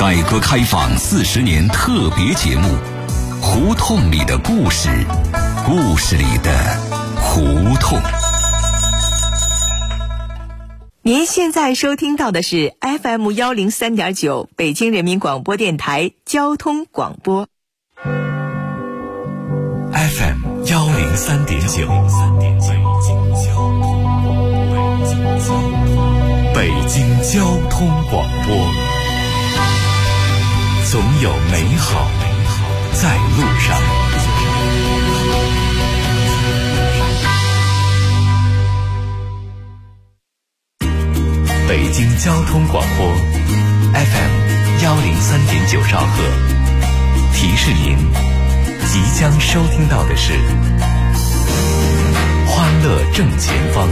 改革开放40年特别节目《胡同里的故事》，故事里的胡同。 您现在收听到的是 FM 103.9北京人民广播电台交通广播。 FM 103.9，北京交通广播，总有美好在路上。北京交通广播 FM 103.9兆赫，提示您即将收听到的是欢乐正前方。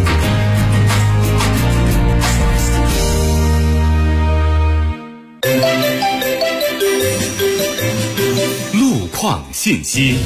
路况信息。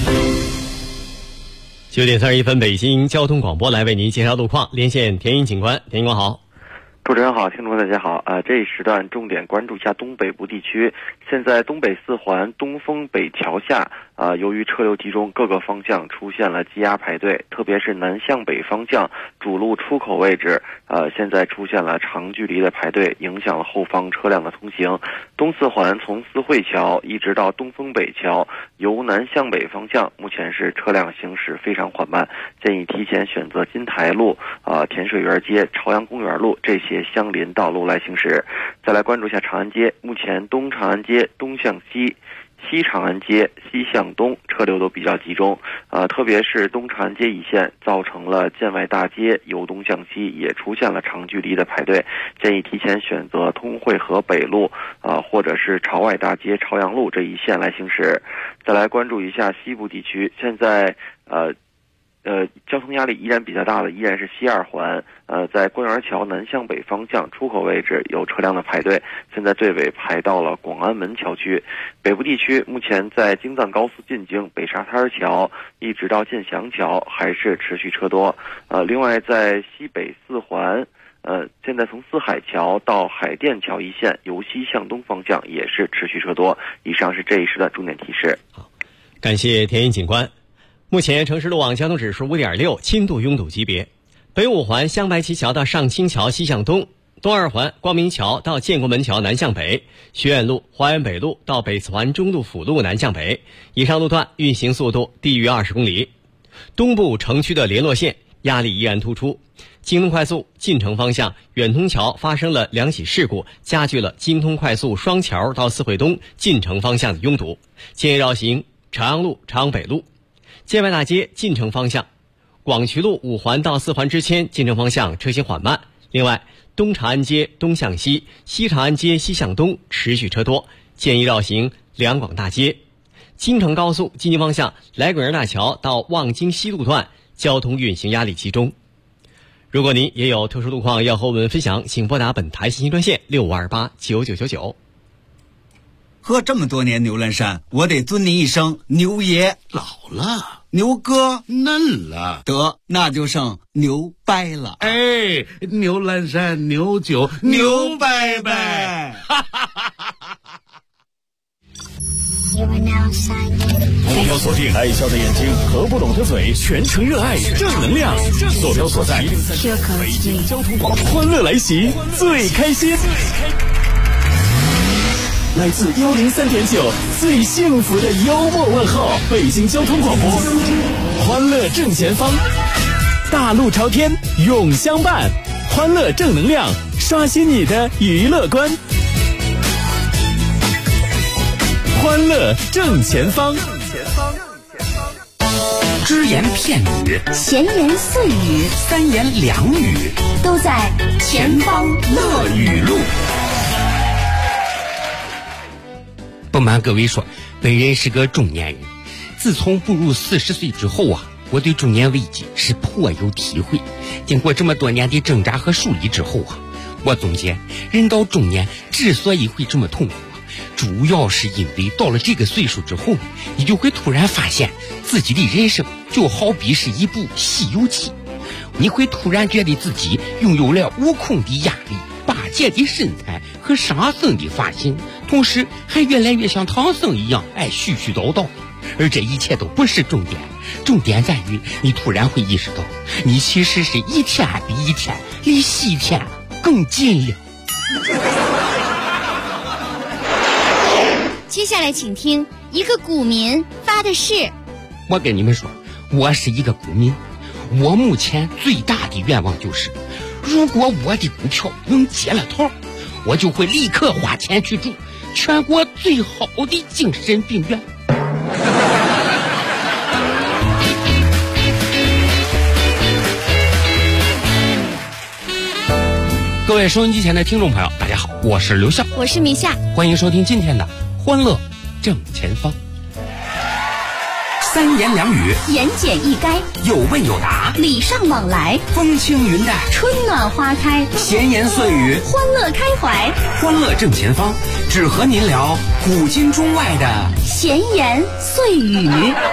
9点31分，北京交通广播来为您介绍路况，连线田英警官。田警官好。 主持人好，听众大家好。这一时段重点关注一下东北部地区。现在东北四环东风北桥下，由于车流集中，各个方向出现了积压排队，特别是南向北方向主路出口位置，现在出现了长距离的排队，影响了后方车辆的通行。东四环从四惠桥一直到东风北桥，由南向北方向，目前是车辆行驶非常缓慢，建议提前选择金台路、甜水园街、朝阳公园路这些相邻道路来行驶。再来关注一下长安街，目前东长安街东向西、西长安街西向东车流都比较集中，特别是东长安街一线造成了建外大街由东向西也出现了长距离的排队，建议提前选择通惠河北路或者是朝外大街朝阳路这一线来行驶。再来关注一下西部地区，现在交通压力依然比较大的依然是西二环，在官园桥南向北方向出口位置有车辆的排队，现在队尾排到了广安门桥区。北部地区目前在京藏高速进京北沙滩桥一直到建祥桥还是持续车多。另外在西北四环，现在从四海桥到海淀桥一线由西向东方向也是持续车多。以上是这一时段重点提示。 好，感谢田英警官。目前城市路网交通指数5.6，轻度拥堵级别。北五环香白旗桥到上清桥西向东，东二环光明桥到建国门桥南向北，学院路、华园北路到北四环中路辅路南向北，以上路段运行速度低于20公里。东部城区的联络线压力依然突出，京通快速进城方向远通桥发生了2起事故，加剧了京通快速双桥到四惠东进城方向的拥堵，建议绕行朝阳路、朝阳北路。建外大街进城方向，广渠路5环到4环之间进城方向车行缓慢。另外，东长安街东向西、西长安街西向东持续车多，建议绕行两广大街。京承高速进京方向来广园大桥到望京西路段交通运行压力集中。如果您也有特殊路况要和我们分享，请拨打本台信息专线65289999。 喝这么多年牛栏山，我得尊您一声牛爷。 老了， 牛哥嫩了， 得那就剩牛掰了。 哎，牛栏山牛酒牛掰掰。 目标锁定爱笑的眼睛和不懂的嘴，全程热爱正能量。坐标所在北京交通广播，欢乐来袭最开心。来自103.9最幸福的幽默问候，北京交通广播，欢乐正前方，大路朝天永相伴，欢乐正能量，刷新你的娱乐观。欢乐正前方， 只言片语， 闲言碎语， 三言两语， 都在前方乐语录。 不瞒各位说，本人是个中年人，自从步入40岁之后啊，我对中年危机是颇有体会。经过这么多年的挣扎和梳理之后啊，我总结人到中年之所以会这么痛苦，主要是因为到了这个岁数之后，你就会突然发现自己的人生就好比是一部西游记，你会突然觉得自己拥有了无控的压力、拔剑的身材和沙僧的发型， 同时还越来越像唐僧一样爱絮絮叨叨。而这一切都不是重点，重点在于你突然会意识到，你其实是一天比一天离西天更近了。 接下来请听一个股民发的誓。 我跟你们说，我是一个股民，我目前最大的愿望就是，如果我的股票能接了头，我就会立刻花钱去住全国最好的精神病院。各位收音机前的听众朋友，大家好，我是刘笑， 我是米夏， 欢迎收听今天的欢乐正前方。 三言两语， 言简意赅， 有问有答， 礼尚往来， 风轻云淡， 春暖花开， 闲言碎语， 欢乐开怀。 欢乐正前方，只和您聊古今中外的闲言碎语。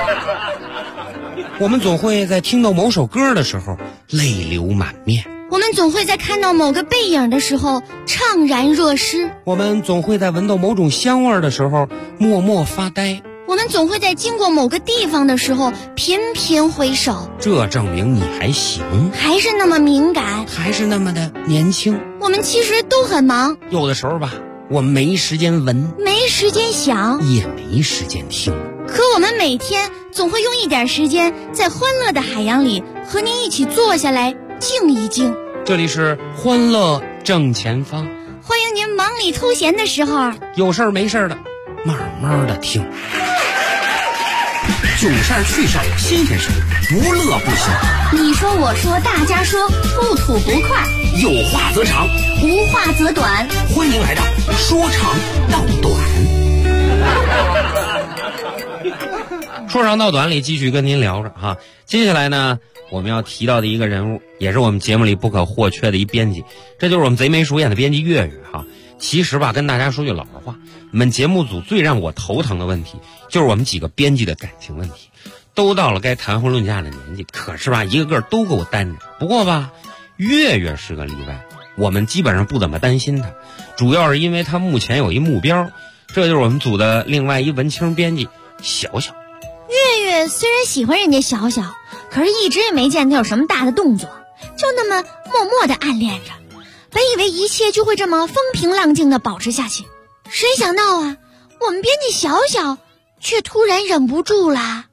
我们总会在听到某首歌的时候泪流满面， 我们总会在看到某个背影的时候怅然若失， 我们总会在闻到某种香味的时候默默发呆， 我们总会在经过某个地方的时候频频回首。 这证明你还行， 还是那么敏感， 还是那么的年轻。 我们其实都很忙， 有的时候吧，我们没时间闻， 没时间想， 也没时间听， 可我们每天总会用一点时间在欢乐的海洋里和您一起坐下来静一静。 这里是欢乐正前方， 欢迎您忙里偷闲的时候有事儿没事儿的慢慢的听， 囧事儿趣事儿新鲜事儿，不乐不行。 你说我说大家说，不吐不快， 有话则长， 无话则短， 欢迎来到说长道短。 说长道短里继续跟您聊着哈。接下来呢，我们要提到的一个人物，也是我们节目里不可或缺的一编辑，这就是我们贼眉鼠眼的编辑月月哈。其实吧，跟大家说句老实话，我们节目组最让我头疼的问题，就是我们几个编辑的感情问题。都到了该谈婚论嫁的年纪，可是吧，一个个都给我单着。不过吧，月月是个例外，我们基本上不怎么担心他，主要是因为他目前有一目标，这就是我们组的另外一文青编辑小小。 月月虽然喜欢人家小小，可是一直也没见他有什么大的动作，就那么默默的暗恋着。本以为一切就会这么风平浪静的保持下去，谁想到啊，我们编辑小小却突然忍不住啦。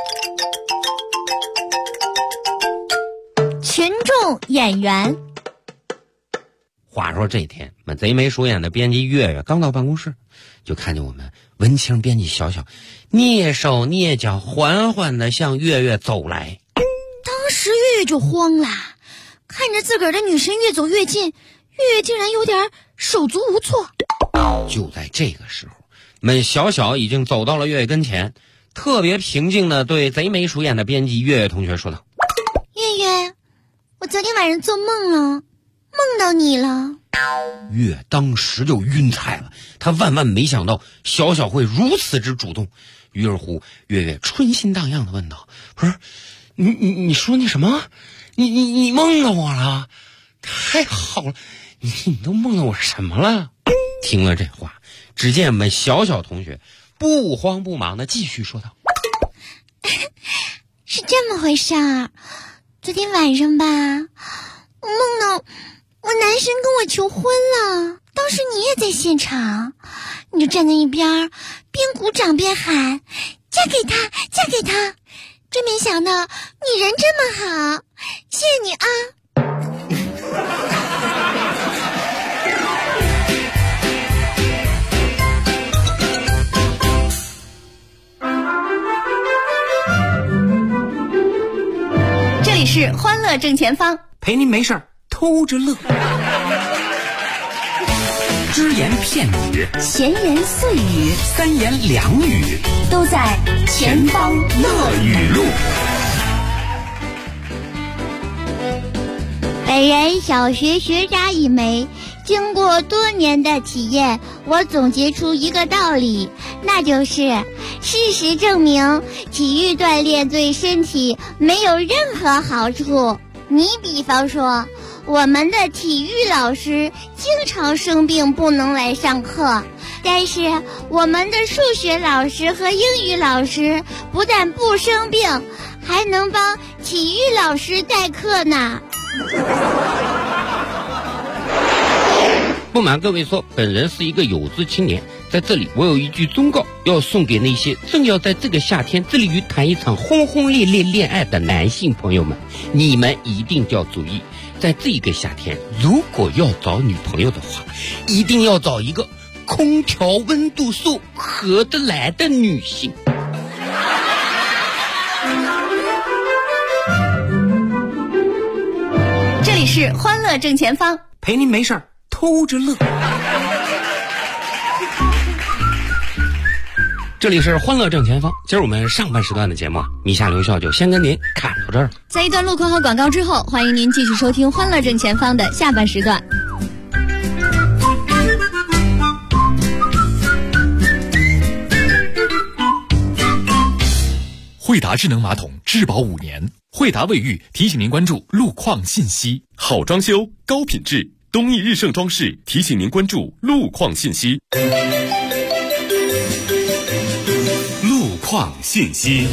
群众演员。 话说这天，我们贼眉鼠眼的编辑月月刚到办公室，就看见我们文青编辑小小蹑手蹑脚缓缓地向月月走来。 当时月月就慌了，看着自个儿的女神越走越近，月月竟然有点手足无措。 就在这个时候，我们小小已经走到了月月跟前，特别平静地对贼眉鼠眼的编辑月月同学说道： 月月，我昨天晚上做梦了，梦到你了。 月当时就晕菜了，他万万没想到小小会如此之主动。于是乎，月月春心荡漾地问道：不是，你说那什么？你梦到我了？太好了，你都梦到我什么了？听了这话，只见我们小小同学不慌不忙地继续说道： 是这么回事儿，昨天晚上吧，我梦到我男神跟我求婚了，当时你也在现场，你就站在一边边鼓掌边喊嫁给他嫁给他，真没想到你人这么好，谢谢你啊。这里是欢乐正前方， 陪您没事儿偷着乐，只言片语， 闲言碎语， 三言两语， 都在前方乐语录。 本人小学学渣一枚，经过多年的体验，我总结出一个道理，那就是事实证明，体育锻炼对身体没有任何好处。你比方说，我们的体育老师经常生病不能来上课， 但是我们的数学老师和英语老师不但不生病，还能帮体育老师代课呢。 不瞒各位说，本人是一个有志青年，在这里我有一句忠告要送给那些正要在这个夏天致力于谈一场轰轰烈烈恋爱的男性朋友们，你们一定要注意，在这个夏天如果要找女朋友的话，一定要找一个空调温度数合得来的女性。 这里是欢乐正前方， 陪您没事儿偷着乐。 这里是欢乐正前方，今儿我们上半时段的节目米夏留校就先跟您看到这儿。 在一段路况和广告之后，欢迎您继续收听欢乐正前方的下半时段。 惠达智能马桶质保5年，惠达卫浴提醒您关注路况信息。 好装修高品质，东义日盛装饰提醒您关注路况信息。路况信息。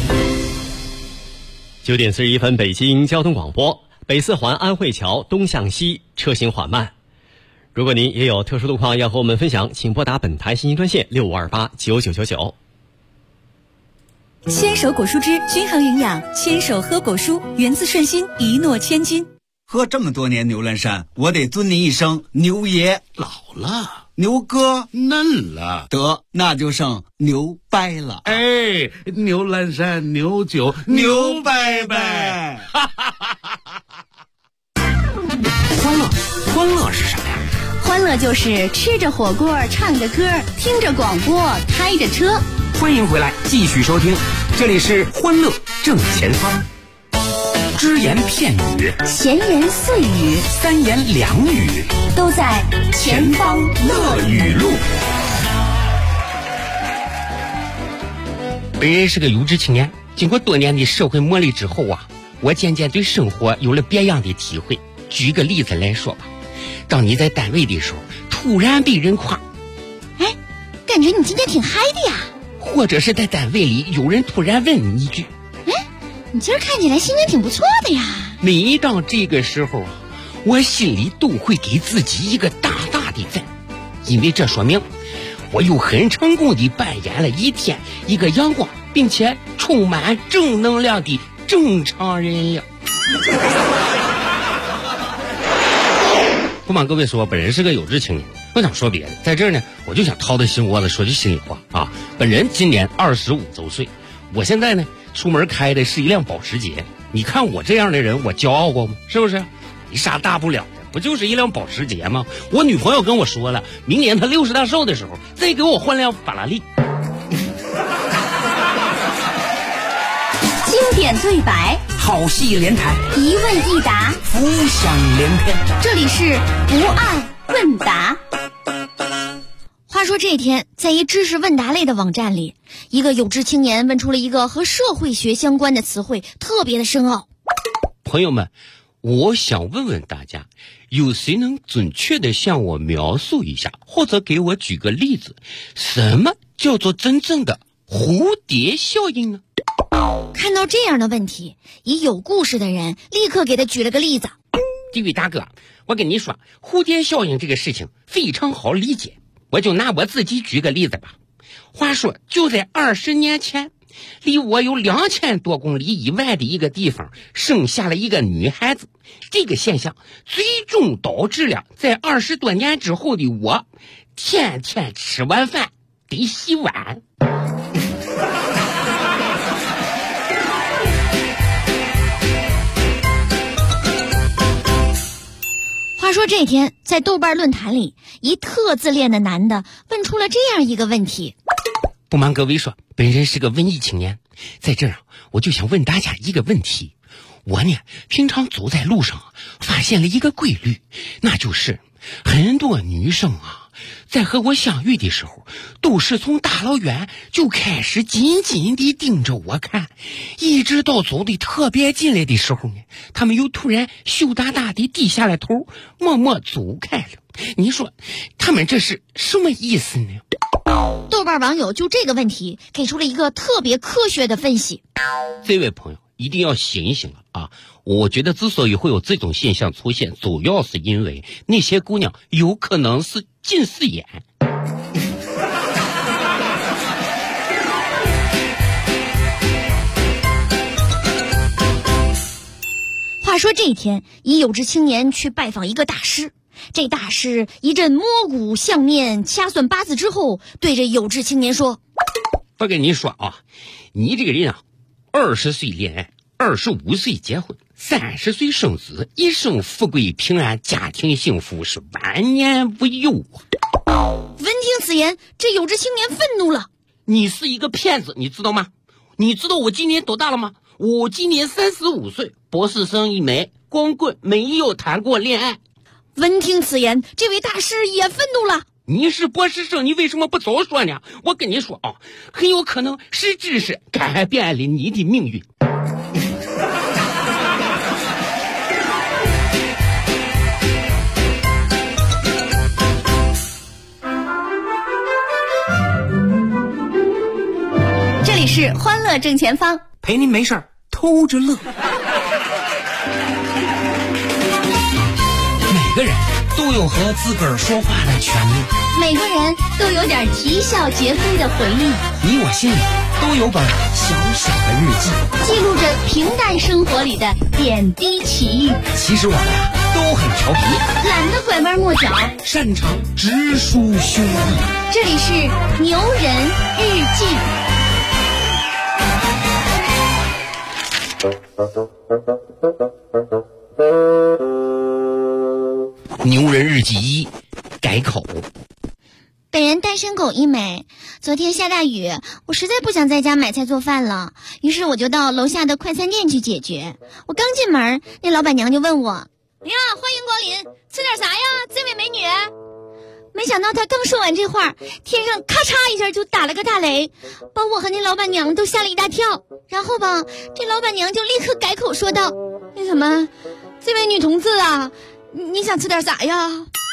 9点41分，北京交通广播。北四环安慧桥东向西车行缓慢。如果您也有特殊路况要和我们分享，请拨打本台信息专线65289999。 牵手果蔬汁，均衡营养，牵手喝果蔬，源自顺心，一诺千金。 喝这么多年牛栏山，我得尊您一声牛爷。 老了， 牛哥嫩了， 得那就剩牛掰了。 哎，牛栏山牛酒牛掰掰。 欢乐是什么呀？ 欢乐就是吃着火锅，唱着歌，听着广播，开着车。 欢迎回来，继续收听，这里是欢乐正前方。只言片语， 闲言碎语， 三言两语， 都在前方乐语录。 本人是个有志青年，经过多年的社会磨砺之后啊，我渐渐对生活有了别样的体会。举个例子来说吧，当你在单位的时候，突然被人夸， 哎，感觉你今天挺嗨的呀。 或者是在单位里有人突然问你一句， 哎，你今儿看起来心情挺不错的呀。 每当这个时候啊，我心里都会给自己一个大大的赞，因为这说明我又很成功地扮演了一天一个阳光并且充满正能量的正常人了。不瞒各位说，本人是个有志青年，不想说别的，在这儿呢，我就想掏掏心窝子，说句心里话啊。本人今年25周岁，我现在呢出门开的是一辆保时捷。你看我这样的人，我骄傲过吗？是不是？没啥大不了的，不就是一辆保时捷吗？我女朋友跟我说了，明年她60大寿的时候再给我换辆法拉利。 经典对白， 好戏连台， 一问一答， 浮想联翩。 这里是不爱问答。 话说这天，在一知识问答类的网站里，一个有志青年问出了一个和社会学相关的词汇，特别的深奥。 朋友们，我想问问大家，有谁能准确地向我描述一下，或者给我举个例子，什么叫做真正的蝴蝶效应呢？ 看到这样的问题，一有故事的人立刻给他举了个例子。 这位大哥，我跟你说，蝴蝶效应这个事情非常好理解，我就拿我自己举个例子吧。话说就在20年前，离我有2000多公里以外的一个地方生下了一个女孩子，这个现象最终导致了在20多年之后的我天天吃完饭得洗碗。 话说这天，在豆瓣论坛里，一特自恋的男的问出了这样一个问题。 不瞒各位说，本人是个文艺青年，在这儿我就想问大家一个问题。我呢，平常走在路上发现了一个规律，那就是很多女生在和我相遇的时候，都是从大老远就开始紧紧地盯着我看，一直到走的特别近来的时候呢，他们又突然羞答答地低下了头，默默走开了。你说他们这是什么意思呢？ 豆瓣网友就这个问题给出了一个特别科学的分析。 这位朋友一定要醒一醒了啊！我觉得之所以会有这种现象出现，主要是因为那些姑娘有可能是近视眼。 话说这一天，一有志青年去拜访一个大师，这大师一阵摸骨相面掐算八字之后，对着有志青年说： 我跟你说啊，你这个人啊，20岁恋爱，25岁结婚，30岁生子，一生富贵平安，家庭幸福，是万年无忧啊。 闻听此言，这有志青年愤怒了： 你是一个骗子，你知道吗？你知道我今年多大了吗？我今年35岁，博士生一枚，光棍，没有谈过恋爱。 闻听此言，这位大师也愤怒了： 你是博士生，你为什么不早说呢？我跟你说啊，很有可能是知识改变了你的命运。 这里是欢乐正前方， 陪您没事儿偷着乐。每个人都有和自个儿说话的权利， 每个人都有点啼笑皆非的回忆， 你我心里都有本小小的日记， 记录着平淡生活里的点滴奇遇。 其实我们呀都很调皮， 懒得拐弯抹角， 擅长直抒胸臆。 这里是牛人日记。 牛人日记1，改口。 本人单身狗一枚，昨天下大雨，我实在不想在家买菜做饭了，于是我就到楼下的快餐店去解决。我刚进门，那老板娘就问我：呀，欢迎光临，吃点啥呀，这位美女？没想到她刚说完这话，天上咔嚓一下就打了个大雷，把我和那老板娘都吓了一大跳。然后吧，这老板娘就立刻改口说道：那什么，这位女同志啊，你想吃点啥呀？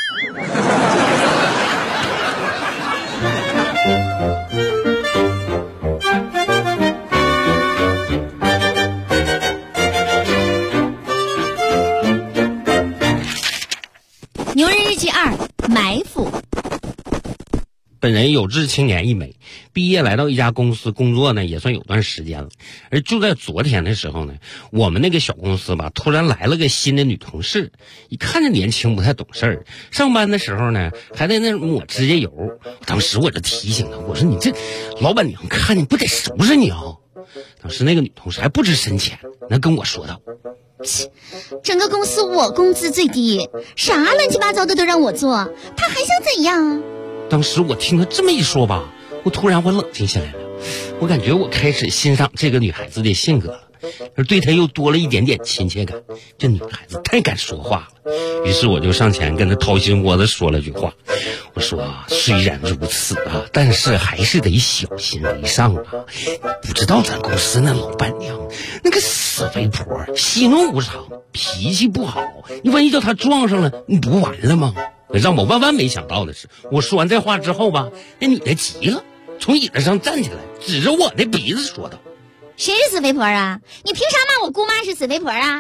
牛人日记2，埋伏。 本人有志青年一枚，毕业来到一家公司工作呢，也算有段时间了。而就在昨天的时候呢，我们那个小公司吧，突然来了个新的女同事，一看着年轻不太懂事儿，上班的时候呢还在那抹指甲油。当时我就提醒她，我说你这老板娘看你不得收拾你啊。当时那个女同事还不知深浅，那跟我说道： 整个公司我工资最低，啥乱七八糟的都让我做，他还想怎样？ 当时我听他这么一说吧，我突然冷静下来了，我感觉我开始欣赏这个女孩子的性格了，而对她又多了一点点亲切感。这女孩子太敢说话了，于是我就上前跟她掏心窝子说了句话，我说虽然如此啊，但是还是得小心为上啊。不知道咱公司那老板娘那个死肥婆，喜怒无常，脾气不好，你万一叫她撞上了，你不完了吗？让我万万没想到的是，我说完这话之后吧，那女的急了，从椅子上站起来，指着我的鼻子说道： 谁是死肥婆啊？你凭啥骂我姑妈是死肥婆啊？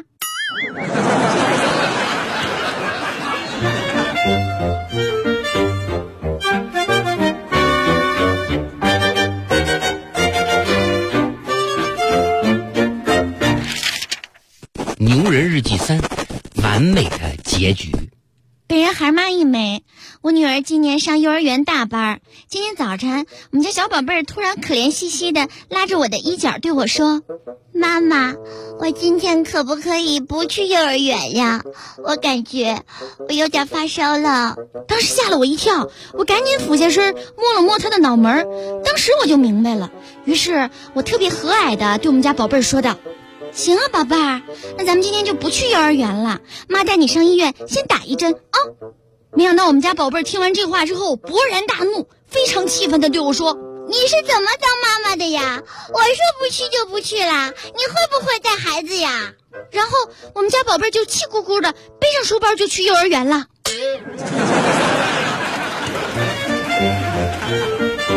牛人日记3，完美的结局。 本人孩妈一枚，我女儿今年上幼儿园大班。今天早晨，我们家小宝贝儿突然可怜兮兮的拉着我的衣角对我说：妈妈，我今天可不可以不去幼儿园呀？我感觉我有点发烧了。当时吓了我一跳，我赶紧俯下身摸了摸她的脑门，当时我就明白了。于是我特别和蔼的对我们家宝贝儿说道：行啊，宝贝儿，那咱们今天就不去幼儿园了，妈带你上医院先打一针啊。没想到我们家宝贝儿听完这话之后勃然大怒，非常气愤的对我说：你是怎么当妈妈的呀？我说不去就不去啦，你会不会带孩子呀？然后我们家宝贝儿就气鼓鼓的背上书包就去幼儿园了。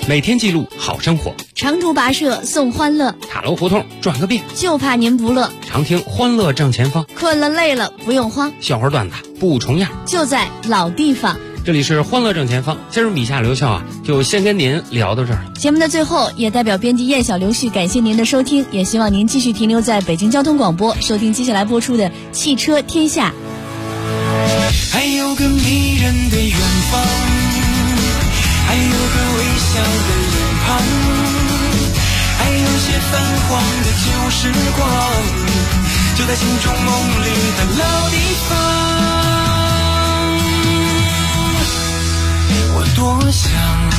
每天记录好生活， 长途跋涉送欢乐， 塔楼胡同转个遍， 就怕您不乐。 常听欢乐正前方， 困了累了不用慌， 笑话段子不重样， 就在老地方。 这里是欢乐正前方，今儿米夏刘笑就先跟您聊到这儿。 节目的最后，也代表编辑叶小刘旭感谢您的收听，也希望您继续停留在北京交通广播，收听接下来播出的汽车天下。 还有个迷人的远方，还有个微笑的脸庞，还有些泛黄的旧时光，就在心中梦里的老地方。我多想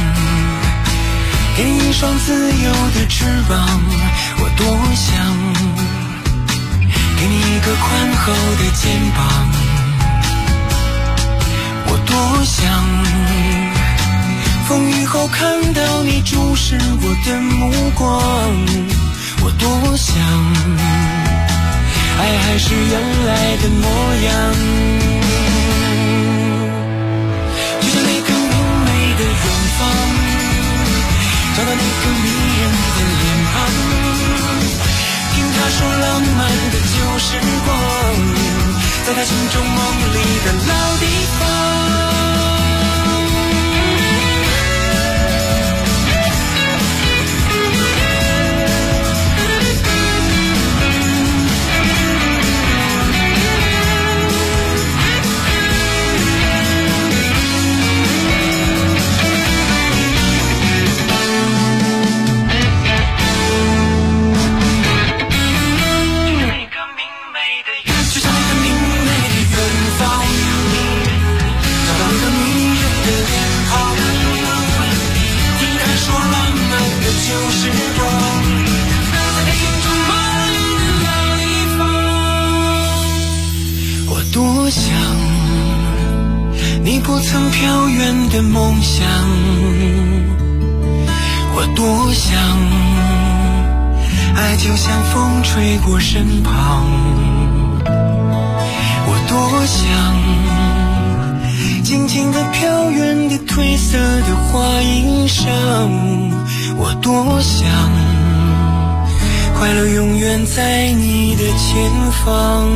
给你一双自由的翅膀，我多想给你一个宽厚的肩膀，我多想风雨后看到你注视我的目光，我多想爱还是原来的模样，就像那个明媚的远方，找到那个迷人的脸庞，听他说浪漫的旧时光，在他心中梦里的老地方。多想你不曾飘远的梦想，我多想爱就像风吹过身旁，我多想静静地飘远的褪色的花衣裳，我多想快乐永远在你的前方。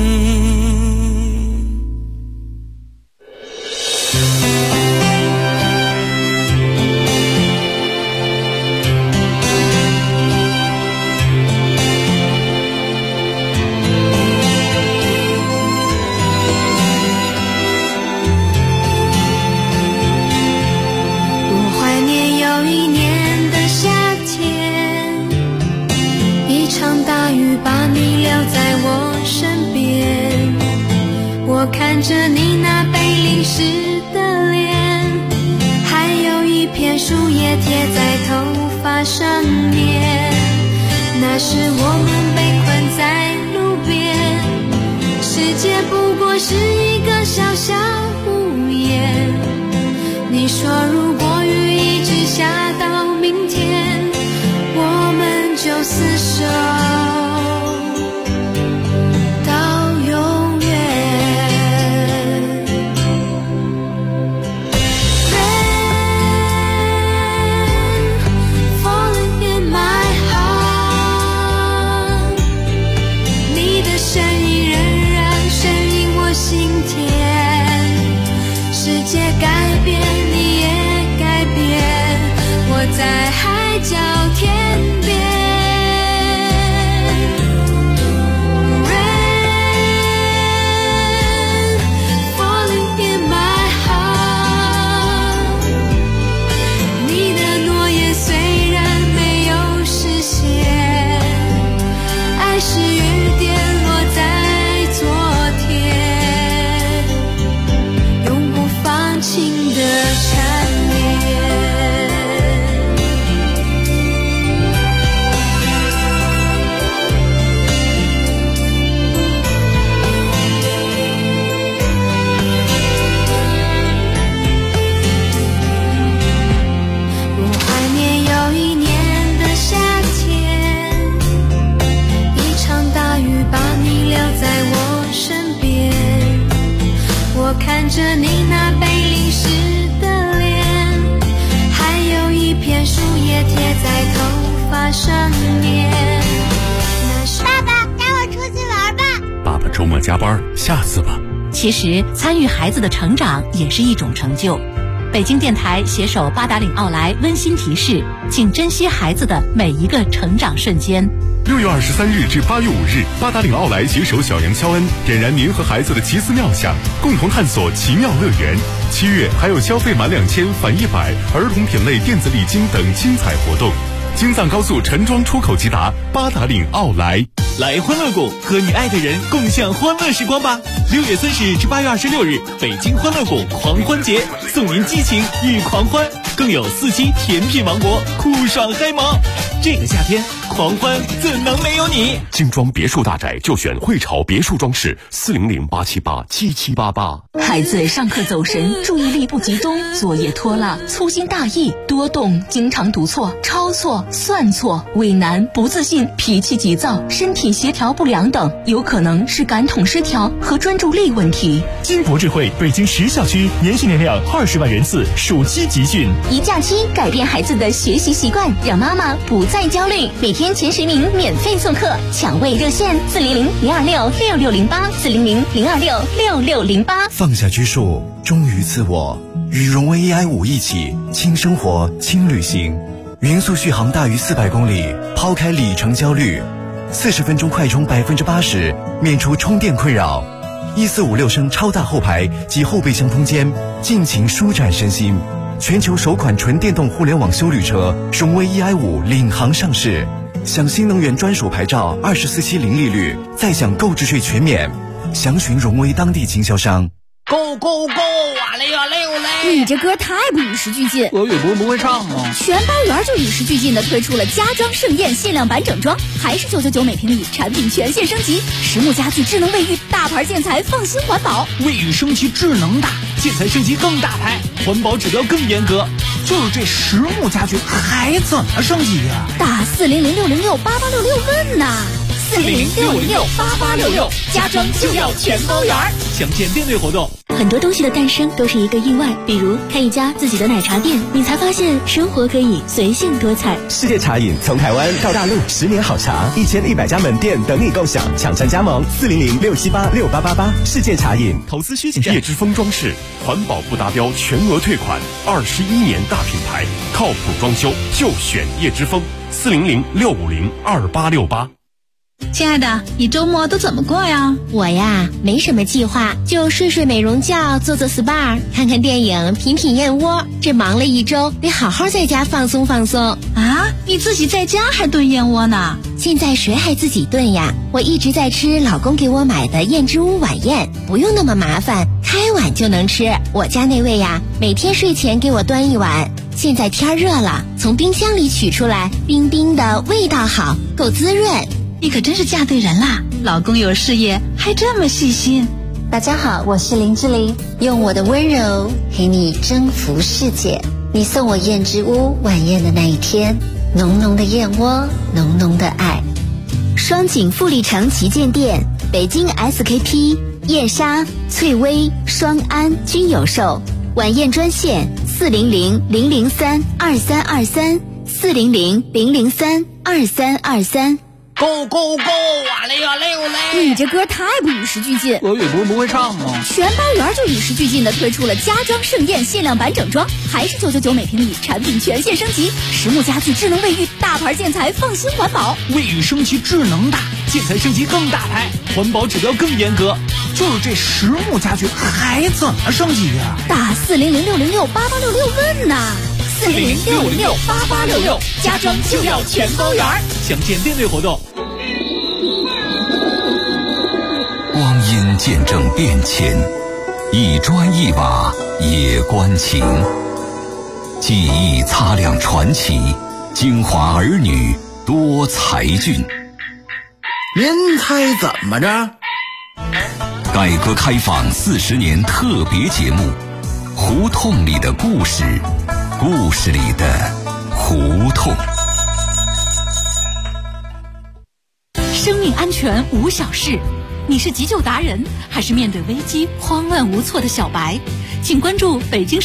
我看着你那被淋湿的脸，还有一片树叶贴在头发上面，那时我们被困在路边，世界不过是一个小小屋檐，你说如果雨一直下到明天，我们就厮守在海角天边 Rain falling in my heart， 你的诺言虽然没有实现，爱是雨点落在昨天，永不放晴的缠绵。看着你那被淋湿的脸，还有一片也贴在头发上面。 爸爸，带我出去玩吧。 爸爸周末加班，下次吧。 其实参与孩子的成长也是一种成就。北京电台携手八达岭奥莱温馨提示，请珍惜孩子的每一个成长瞬间。 6月23日至8月5日，八达岭奥莱携手小杨肖恩，点燃您和孩子的奇思妙想，共同探索奇妙乐园。7月还有消费满2000返100，儿童品类电子礼金等精彩活动。京藏高速陈庄出口即达，八达岭奥莱。 来欢乐谷和你爱的人共享欢乐时光吧！6月30日至8月26日，北京欢乐谷狂欢节，送您激情与狂欢，更有4期甜品王国酷爽嗨萌。这个夏天，狂欢怎能没有你？ 精装别墅大宅就选汇潮别墅装饰，400-878-7788。 孩子上课走神，注意力不集中，作业拖拉，粗心大意，多动，经常读错、抄错、算错，畏难、不自信，脾气急躁，身体协调不良等，有可能是感统失调和专注力问题。 金博智慧北京10校区年训练量20万人次，暑期集训， 一假期改变孩子的学习习惯，让妈妈不再焦虑。每天前10名免费送课，抢位热线400-026-6608，400-026-6608。 放下拘束，忠于自我，与荣威 EI5一起轻生活、轻旅行，匀速续航大于400公里，抛开里程焦虑，40分钟快充80%，免除充电困扰。1456升超大后排及后备箱空间，尽情舒展身心。全球首款纯电动互联网休旅车荣威 EI5领航上市，享新能源专属牌照，24期零利率，再享购置税全免。详询荣威当地经销商。 Go go go！ 哇嘞呀嘞嘞！ 你这歌太不与时俱进。 俄语不会唱吗？ 全班园就与时俱进的推出了家装盛宴限量版整装，还是999每平米，产品全线升级，实木家具、智能卫浴，大牌建材，放心环保。 卫浴升级智能大，建材升级更大牌，环保指标更严格。就是这实木家具还怎么升级呀？ 打400-606-8866问呐！400-606-8866，家装就要全包圆。 详见店内活动。 很多东西的诞生都是一个意外，比如开一家自己的奶茶店，你才发现生活可以随性多彩。 世界茶饮从台湾到大陆，10年好茶，1100家门店等你共享，抢占加盟400-678-6888。世界茶饮， 投资需谨慎。 叶之峰装饰，环保不达标全额退款，21年大品牌，靠谱装修就选叶之峰，400-650-2868。 亲爱的，你周末都怎么过呀？ 我呀，没什么计划，就睡睡美容觉，做做 SPA， 看看电影，品品燕窝。这忙了一周，得好好在家放松放松。 啊，你自己在家还炖燕窝呢？ 现在谁还自己炖呀？我一直在吃老公给我买的燕之屋晚宴，不用那么麻烦，开碗就能吃。我家那位呀，每天睡前给我端一碗。现在天热了，从冰箱里取出来，冰冰的，味道好，够滋润。 你可真是嫁对人啦！老公有事业，还这么细心。 大家好，我是林志玲，用我的温柔陪你征服世界。你送我燕之屋晚宴的那一天，浓浓的燕窝，浓浓的爱。 双井富力城旗舰店，北京 SKP、燕莎、翠微、双安均有售。晚宴专线 400-003-2323，400-003-2323。 Go go go！ 哇嘞呀嘞嘞！ 你这歌太不与时俱进。 俄语不会唱吗？ 全班园就与时俱进的推出了家装盛宴限量版整装，还是999每平米，产品全线升级，实木家具、智能卫浴，大牌建材，放心环保。 卫浴升级智能大，建材升级更大牌，环保指标更严格。就是这实木家具还怎么升级呀？ 打400-606-8866问呐！400-606-8866，家装就要全包圆。 详见店内活动。 光阴见证变迁，一砖一瓦也关情。记忆擦亮传奇，京华儿女多才俊。 您猜怎么着？ 改革开放40年特别节目，胡同里的故事，故事里的胡同。 生命安全无小事，你是急救达人，还是面对危机慌乱无措的小白？请关注北京